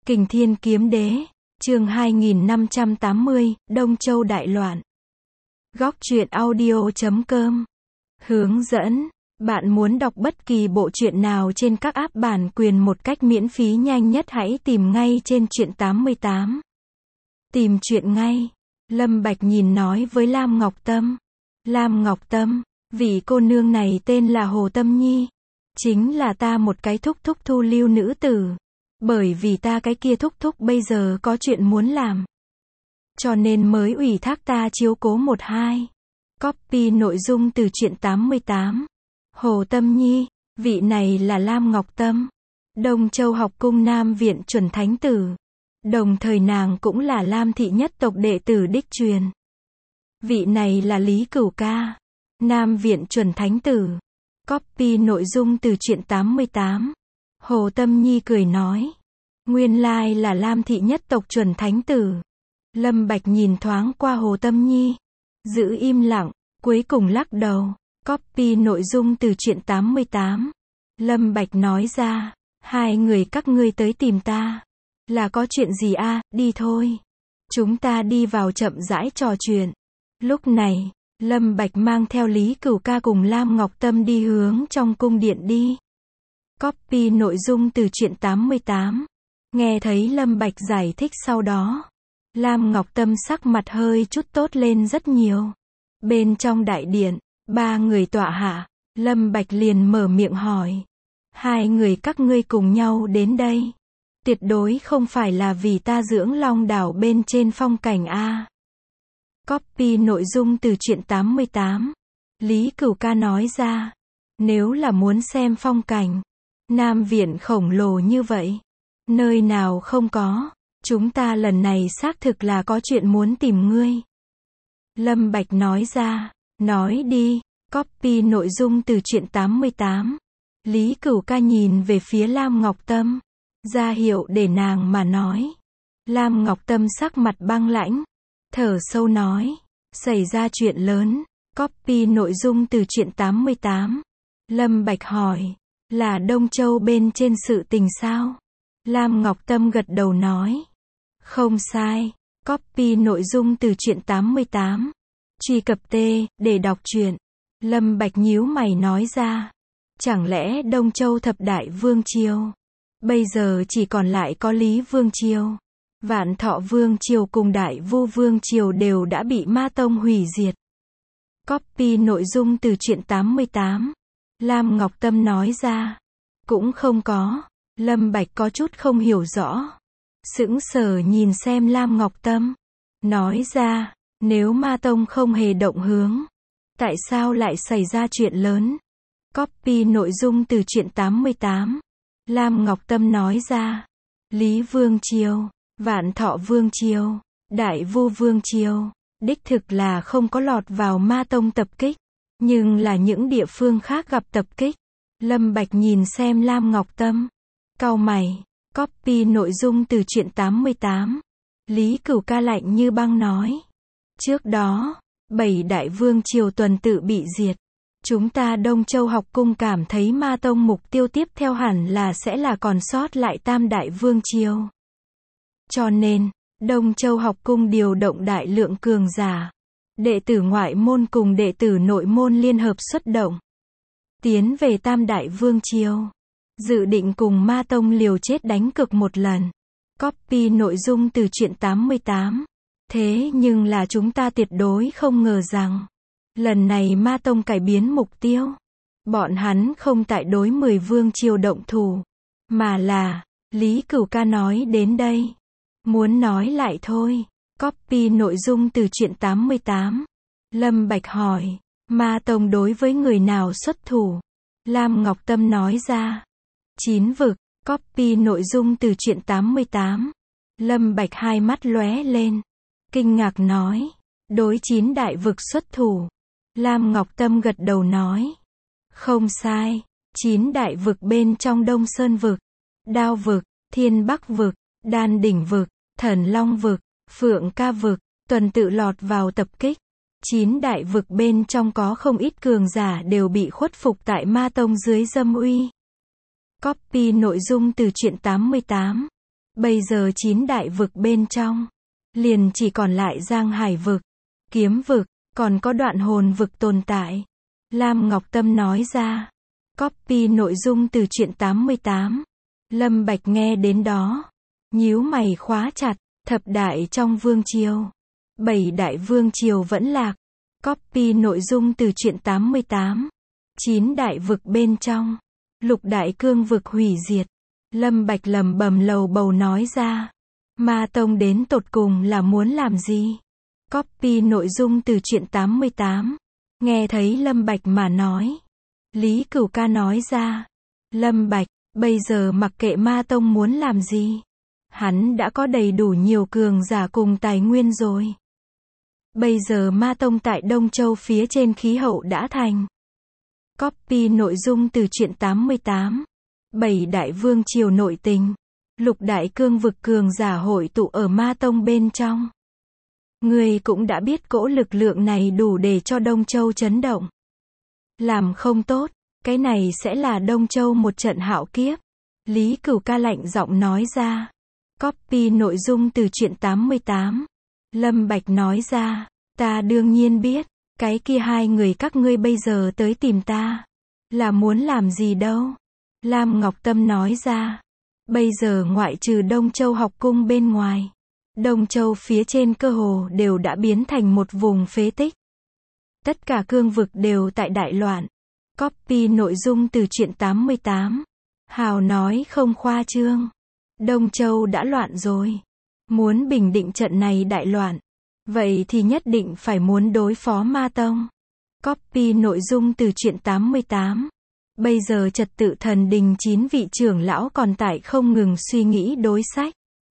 Kình Thiên Kiếm Đế, chương 2580, Đông Châu đại loạn. Góc truyện audio.com. Hướng dẫn. Bạn muốn đọc bất kỳ bộ truyện nào trên các app bản quyền một cách miễn phí nhanh nhất hãy tìm ngay trên truyện 88. Tìm truyện ngay. Lâm Bạch nhìn nói với Lam Ngọc Tâm. Lam Ngọc Tâm, vị cô nương này tên là Hồ Tâm Nhi. Chính là ta một cái thúc thúc thu lưu nữ tử. Bởi vì ta cái kia thúc thúc bây giờ có chuyện muốn làm. Cho nên mới ủy thác ta chiếu cố một hai. Copy nội dung từ truyện 88. Hồ Tâm Nhi, vị này là Lam Ngọc Tâm. Đông Châu học cung Nam Viện chuẩn thánh tử. Đồng thời nàng cũng là Lam thị nhất tộc đệ tử đích truyền. Vị này là Lý Cửu Ca. Nam Viện chuẩn thánh tử. Copy nội dung từ truyện 88. Hồ Tâm Nhi cười nói. Nguyên lai là Lam thị nhất tộc chuẩn thánh tử. Lâm Bạch nhìn thoáng qua Hồ Tâm Nhi. Giữ im lặng, cuối cùng lắc đầu. Copy nội dung từ truyện 88. Lâm Bạch nói ra. Hai người các ngươi tới tìm ta. Là có chuyện gì a? Đi thôi. Chúng ta đi vào chậm rãi trò chuyện. Lúc này, Lâm Bạch mang theo Lý Cửu Ca cùng Lam Ngọc Tâm đi hướng trong cung điện đi. Copy nội dung từ truyện 88. Nghe thấy Lâm Bạch giải thích sau đó. Lam Ngọc Tâm sắc mặt hơi chút tốt lên rất nhiều. Bên trong đại điện, ba người tọa hạ, Lâm Bạch liền mở miệng hỏi. Hai người các ngươi cùng nhau đến đây. Tuyệt đối không phải là vì ta dưỡng long đảo bên trên phong cảnh a. Copy nội dung từ truyện 88. Lý Cửu Ca nói ra. Nếu là muốn xem phong cảnh, Nam Viện khổng lồ như vậy, nơi nào không có, chúng ta lần này xác thực là có chuyện muốn tìm ngươi. Lâm Bạch nói ra. Nói đi. Copy nội dung từ truyện 88. Lý Cửu Ca nhìn về phía Lam Ngọc Tâm. Ra hiệu để nàng mà nói. Lam Ngọc Tâm sắc mặt băng lãnh. Thở sâu nói. Xảy ra chuyện lớn. Copy nội dung từ truyện 88. Lâm Bạch hỏi. Là Đông Châu bên trên sự tình sao? Lam Ngọc Tâm gật đầu nói. Không sai. Copy nội dung từ truyện 88. Truy cập T, để đọc truyện. Lâm Bạch nhíu mày nói ra. Chẳng lẽ Đông Châu thập đại vương triều bây giờ chỉ còn lại có Lý Vương Triều, Vạn Thọ Vương Triều cùng Đại Vu Vương Triều đều đã bị Ma Tông hủy diệt. Copy nội dung từ truyện 88. Lam Ngọc Tâm nói ra. Cũng không có. Lâm Bạch có chút không hiểu rõ. Sững sờ nhìn xem Lam Ngọc Tâm. Nói ra. Nếu Ma Tông không hề động hướng, tại sao lại xảy ra chuyện lớn? Copy nội dung từ truyện 88. Lam Ngọc Tâm nói ra. Lý Vương Triều, Vạn Thọ Vương Triều, Đại Vu Vương Triều, đích thực là không có lọt vào Ma Tông tập kích, nhưng là những địa phương khác gặp tập kích. Lâm Bạch nhìn xem Lam Ngọc Tâm, cau mày. Copy nội dung từ truyện 88. Lý Cửu Ca lạnh như băng nói. Trước đó, 7 đại vương triều tuần tự bị diệt. Chúng ta Đông Châu học cung cảm thấy Ma Tông mục tiêu tiếp theo hẳn là sẽ là còn sót lại tam đại vương triều. Cho nên, Đông Châu học cung điều động đại lượng cường giả. Đệ tử ngoại môn cùng đệ tử nội môn liên hợp xuất động. Tiến về tam đại vương triều. Dự định cùng Ma Tông liều chết đánh cực một lần. Copy nội dung từ truyện 88. Thế nhưng là chúng ta tuyệt đối không ngờ rằng. Lần này Ma Tông cải biến mục tiêu. Bọn hắn không tại đối 10 vương triều động thủ. Mà là, Lý Cửu Ca nói đến đây. Muốn nói lại thôi. Copy nội dung từ truyện 88. Lâm Bạch hỏi. Ma Tông đối với người nào xuất thủ? Lam Ngọc Tâm nói ra. 9 vực. Copy nội dung từ truyện 88. Lâm Bạch hai mắt lóe lên. Kinh ngạc nói. Đối 9 đại vực xuất thủ. Lam Ngọc Tâm gật đầu nói. Không sai. 9 đại vực bên trong Đông Sơn vực, Đao vực, Thiên Bắc vực, Đan Đỉnh vực, Thần Long vực, Phượng Ca vực, tuần tự lọt vào tập kích. 9 đại vực bên trong có không ít cường giả đều bị khuất phục tại Ma Tông dưới dâm uy. Copy nội dung từ truyện 88. Bây giờ 9 đại vực bên trong, liền chỉ còn lại Giang Hải vực, Kiếm vực, còn có Đoạn Hồn vực tồn tại. Lam Ngọc Tâm nói ra. Copy nội dung từ truyện 88. Lâm Bạch nghe đến đó, nhíu mày khóa chặt, thập đại trong vương triều, 7 đại vương triều vẫn lạc. Copy nội dung từ truyện 88. 9 đại vực bên trong, lục đại cương vực hủy diệt. Lâm Bạch lẩm bẩm lầu bầu nói ra. Ma Tông đến tột cùng là muốn làm gì? Copy nội dung từ truyện 88. Nghe thấy Lâm Bạch mà nói, Lý Cửu Ca nói ra. Lâm Bạch, bây giờ mặc kệ Ma Tông muốn làm gì, hắn đã có đầy đủ nhiều cường giả cùng tài nguyên rồi. Bây giờ Ma Tông tại Đông Châu phía trên khí hậu đã thành. Copy nội dung từ truyện 88. 7 đại vương triều nội tình, lục đại cương vực cường giả hội tụ ở Ma Tông bên trong. Ngươi cũng đã biết cỗ lực lượng này đủ để cho Đông Châu chấn động. Làm không tốt, cái này sẽ là Đông Châu một trận hạo kiếp. Lý Cửu Ca lạnh giọng nói ra. Copy nội dung từ truyện 88. Lâm Bạch nói ra. Ta đương nhiên biết, cái kia hai người các ngươi bây giờ tới tìm ta, là muốn làm gì đâu. Lam Ngọc Tâm nói ra. Bây giờ ngoại trừ Đông Châu học cung bên ngoài, Đông Châu phía trên cơ hồ đều đã biến thành một vùng phế tích. Tất cả cương vực đều tại đại loạn. Copy nội dung từ truyện 88. Hào nói không khoa trương. Đông Châu đã loạn rồi. Muốn bình định trận này đại loạn, vậy thì nhất định phải muốn đối phó Ma Tông. Copy nội dung từ truyện 88. Bây giờ trật tự thần đình 9 vị trưởng lão còn tại không ngừng suy nghĩ đối sách.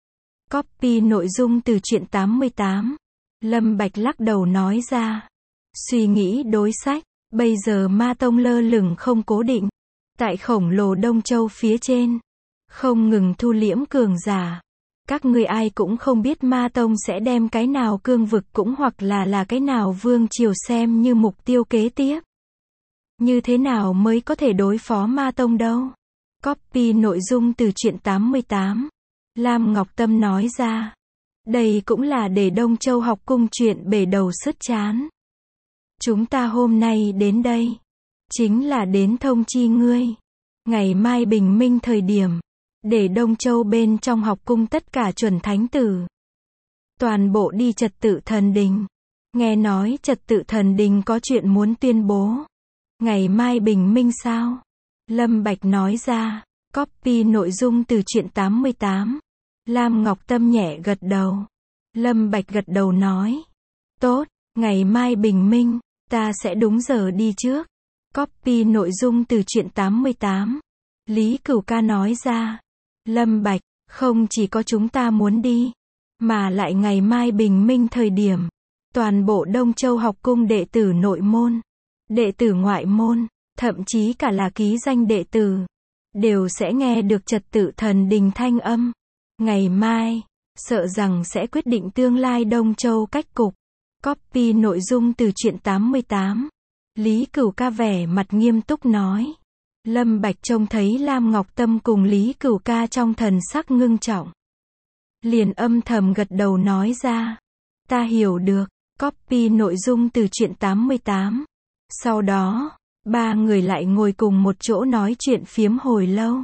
Copy nội dung từ truyện 88. Lâm Bạch lắc đầu nói ra. Suy nghĩ đối sách, bây giờ Ma Tông lơ lửng không cố định, tại khổng lồ Đông Châu phía trên, không ngừng thu liễm cường giả. Các ngươi ai cũng không biết Ma Tông sẽ đem cái nào cương vực cũng hoặc là cái nào vương triều xem như mục tiêu kế tiếp. Như thế nào mới có thể đối phó Ma Tông đâu? Copy nội dung từ truyện 88. Lam Ngọc Tâm nói ra. Đây cũng là để Đông Châu học cung chuyện bể đầu sứt trán. Chúng ta hôm nay đến đây, chính là đến thông chi ngươi. Ngày mai bình minh thời điểm, để Đông Châu bên trong học cung tất cả chuẩn thánh tử, toàn bộ đi trật tự thần đình. Nghe nói trật tự thần đình có chuyện muốn tuyên bố. Ngày mai bình minh sao? Lâm Bạch nói ra. Copy nội dung từ truyện 88. Lam Ngọc Tâm nhẹ gật đầu. Lâm Bạch gật đầu nói. Tốt, ngày mai bình minh, ta sẽ đúng giờ đi trước. Copy nội dung từ truyện 88. Lý Cửu Ca nói ra. Lâm Bạch, không chỉ có chúng ta muốn đi, mà lại ngày mai bình minh thời điểm, toàn bộ Đông Châu học cung đệ tử nội môn, đệ tử ngoại môn, thậm chí cả là ký danh đệ tử, đều sẽ nghe được trật tự thần đình thanh âm. Ngày mai, sợ rằng sẽ quyết định tương lai Đông Châu cách cục. Copy nội dung từ truyện 88. Lý Cửu Ca vẻ mặt nghiêm túc nói. Lâm Bạch trông thấy Lam Ngọc Tâm cùng Lý Cửu Ca trong thần sắc ngưng trọng, liền âm thầm gật đầu nói ra. Ta hiểu được. Copy nội dung từ truyện 88. Sau đó, ba người lại ngồi cùng một chỗ nói chuyện phiếm hồi lâu.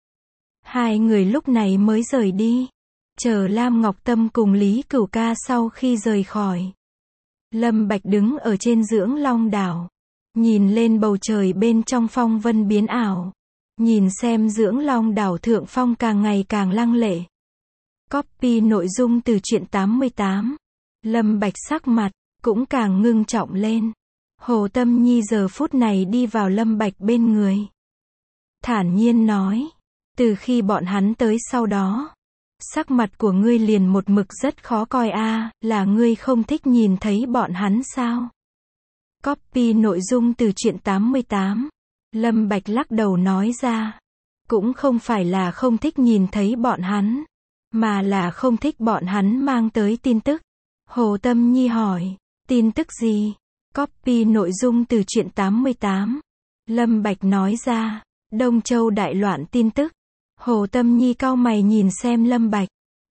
Hai người lúc này mới rời đi. Chờ Lam Ngọc Tâm cùng Lý Cửu Ca sau khi rời khỏi, Lâm Bạch đứng ở trên Dưỡng Long đảo, nhìn lên bầu trời bên trong phong vân biến ảo, nhìn xem Dưỡng Long đảo thượng phong càng ngày càng lăng lệ. Copy nội dung từ truyện 88. Lâm Bạch sắc mặt cũng càng ngưng trọng lên. Hồ Tâm Nhi giờ phút này đi vào Lâm Bạch bên người, thản nhiên nói. Từ khi bọn hắn tới sau đó, sắc mặt của ngươi liền một mực rất khó coi a, là ngươi không thích nhìn thấy bọn hắn sao? Copy nội dung từ truyện 88. Lâm Bạch lắc đầu nói ra. Cũng không phải là không thích nhìn thấy bọn hắn, mà là không thích bọn hắn mang tới tin tức. Hồ Tâm Nhi hỏi. Tin tức gì? Copy nội dung từ truyện 88. Lâm Bạch nói ra. Đông Châu đại loạn tin tức. Hồ Tâm Nhi cau mày nhìn xem Lâm Bạch.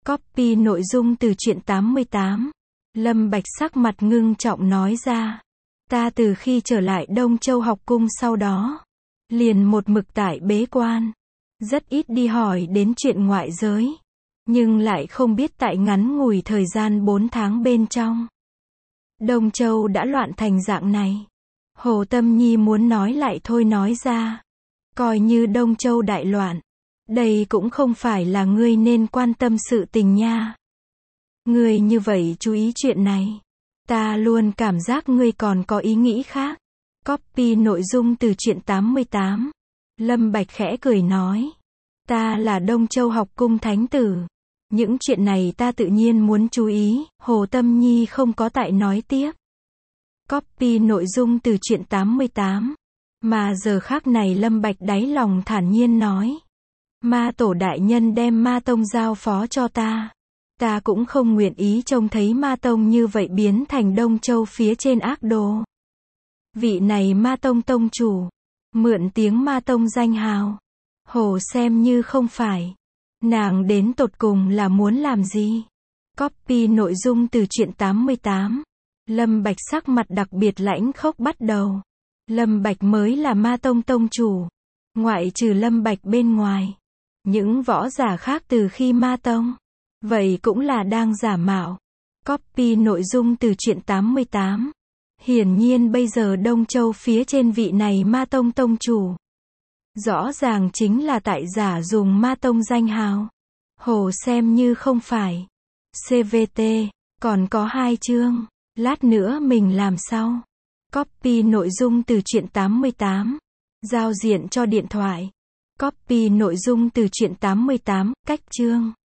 Copy nội dung từ truyện 88. Lâm Bạch sắc mặt ngưng trọng nói ra. Ta từ khi trở lại Đông Châu học cung sau đó, liền một mực tại bế quan. Rất ít đi hỏi đến chuyện ngoại giới. Nhưng lại không biết tại ngắn ngủi thời gian 4 tháng bên trong. Đông Châu đã loạn thành dạng này. Hồ Tâm Nhi muốn nói lại thôi nói ra. Coi như Đông Châu đại loạn. Đây cũng không phải là ngươi nên quan tâm sự tình nha. Ngươi như vậy chú ý chuyện này. Ta luôn cảm giác ngươi còn có ý nghĩ khác. Copy nội dung từ truyện 88. Lâm Bạch khẽ cười nói. Ta là Đông Châu học cung thánh tử. Những chuyện này ta tự nhiên muốn chú ý. Hồ Tâm Nhi không có tại nói tiếp. Copy nội dung từ truyện 88. Mà giờ khác này Lâm Bạch đáy lòng thản nhiên nói. Ma tổ đại nhân đem ma tông giao phó cho ta. Ta cũng không nguyện ý trông thấy ma tông như vậy biến thành Đông Châu phía trên ác đồ. Vị này ma tông tông chủ. Mượn tiếng ma tông danh hào. Hồ xem như không phải. Nàng đến tột cùng là muốn làm gì? Copy nội dung từ truyện 88. Lâm Bạch sắc mặt đặc biệt lãnh khốc bắt đầu. Lâm Bạch mới là ma tông tông chủ. Ngoại trừ Lâm Bạch bên ngoài. Những võ giả khác từ khi ma tông. Vậy cũng là đang giả mạo. Copy nội dung từ truyện 88. Hiển nhiên bây giờ Đông Châu phía trên vị này ma tông tông chủ. Rõ ràng chính là tại giả dùng ma tông danh hào. Hồ xem như không phải. CVT. Còn có 2 chương. Lát nữa mình làm sau. Copy nội dung từ truyện 88. Giao diện cho điện thoại. Copy nội dung từ truyện 88, cách chương.